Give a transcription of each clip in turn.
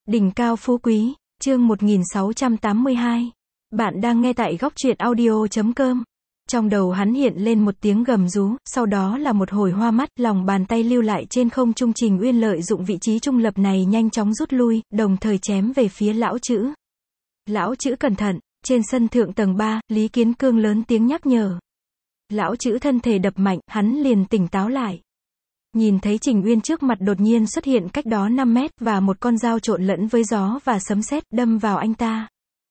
Đỉnh cao phú quý, chương 1682. Bạn đang nghe tại góc truyện audio.com. Trong đầu hắn hiện lên một tiếng gầm rú, sau đó là một hồi hoa mắt, lòng bàn tay lưu lại trên không trung. Trình Uyên lợi dụng vị trí trung lập này nhanh chóng rút lui, đồng thời chém về phía lão chữ. Lão chữ cẩn thận, trên sân thượng tầng 3, Lý Kiến Cương lớn tiếng nhắc nhở. Lão chữ thân thể đập mạnh, hắn liền tỉnh táo lại. Nhìn thấy Trình Uyên trước mặt đột nhiên xuất hiện cách đó 5 mét, và một con dao trộn lẫn với gió và sấm sét đâm vào anh ta.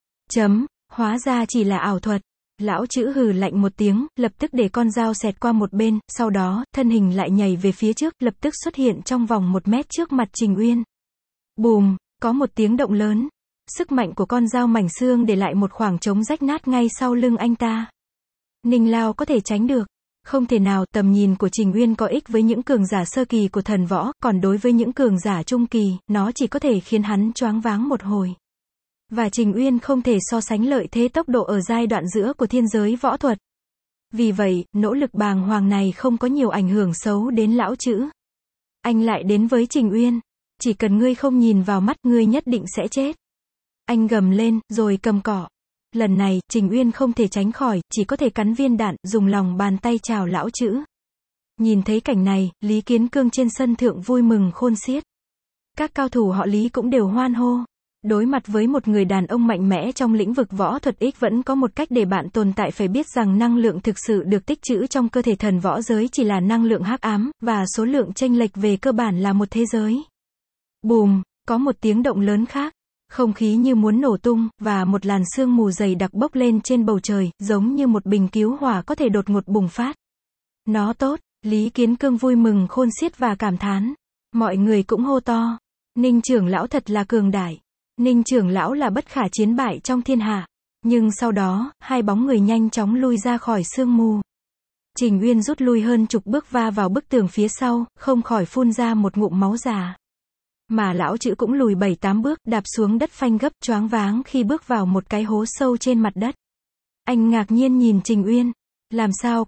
Hóa ra chỉ là ảo thuật. Lão chữ hừ lạnh một tiếng, lập tức để con dao xẹt qua một bên, sau đó, thân hình lại nhảy về phía trước, lập tức xuất hiện trong vòng 1 mét trước mặt Trình Uyên. Bùm, có một tiếng động lớn. Sức mạnh của con dao mảnh xương để lại một khoảng trống rách nát ngay sau lưng anh ta. Ninh Lao có thể tránh được. Không thể nào, tầm nhìn của Trình Uyên có ích với những cường giả sơ kỳ của thần võ, còn đối với những cường giả trung kỳ, nó chỉ có thể khiến hắn choáng váng một hồi. Và Trình Uyên không thể so sánh lợi thế tốc độ ở giai đoạn giữa của thiên giới võ thuật. Vì vậy, nỗ lực bàng hoàng này không có nhiều ảnh hưởng xấu đến lão chữ. Anh lại đến với Trình Uyên. Chỉ cần ngươi không nhìn vào mắt, ngươi nhất định sẽ chết. Anh gầm lên, rồi cầm cỏ. Lần này, Trình Uyên không thể tránh khỏi, chỉ có thể cắn viên đạn, dùng lòng bàn tay chào lão chữ. Nhìn thấy cảnh này, Lý Kiến Cương trên sân thượng vui mừng khôn xiết. Các cao thủ họ Lý cũng đều hoan hô. Đối mặt với một người đàn ông mạnh mẽ trong lĩnh vực võ thuật X, vẫn có một cách để bạn tồn tại. Phải biết rằng năng lượng thực sự được tích trữ trong cơ thể thần võ giới chỉ là năng lượng hắc ám, và số lượng chênh lệch về cơ bản là một thế giới. Bùm, có một tiếng động lớn khác. Không khí như muốn nổ tung, và một làn sương mù dày đặc bốc lên trên bầu trời, giống như một bình cứu hỏa có thể đột ngột bùng phát. Nó tốt, Lý Kiến Cương vui mừng khôn xiết và cảm thán. Mọi người cũng hô to. Ninh trưởng lão thật là cường đại. Ninh trưởng lão là bất khả chiến bại trong thiên hạ. Nhưng sau đó, hai bóng người nhanh chóng lui ra khỏi sương mù. Trình Uyên rút lui hơn chục bước va vào bức tường phía sau, không khỏi phun ra một ngụm máu già. Mà lão chữ cũng lùi 7-8 bước, đạp xuống đất phanh gấp, choáng váng khi bước vào một cái hố sâu trên mặt đất. Anh ngạc nhiên nhìn Trình Uyên. Làm sao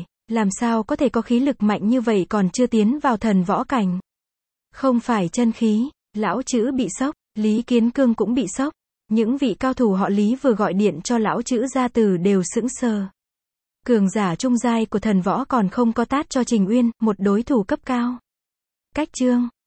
có thể có khí lực mạnh như vậy còn chưa tiến vào thần võ cảnh? Không phải chân khí. Lão chữ bị sốc, Lý Kiến Cương cũng bị sốc. Những vị cao thủ họ Lý vừa gọi điện cho lão chữ ra từ đều sững sờ. Cường giả trung giai của thần võ còn không có tát cho Trình Uyên, một đối thủ cấp cao. Cách chương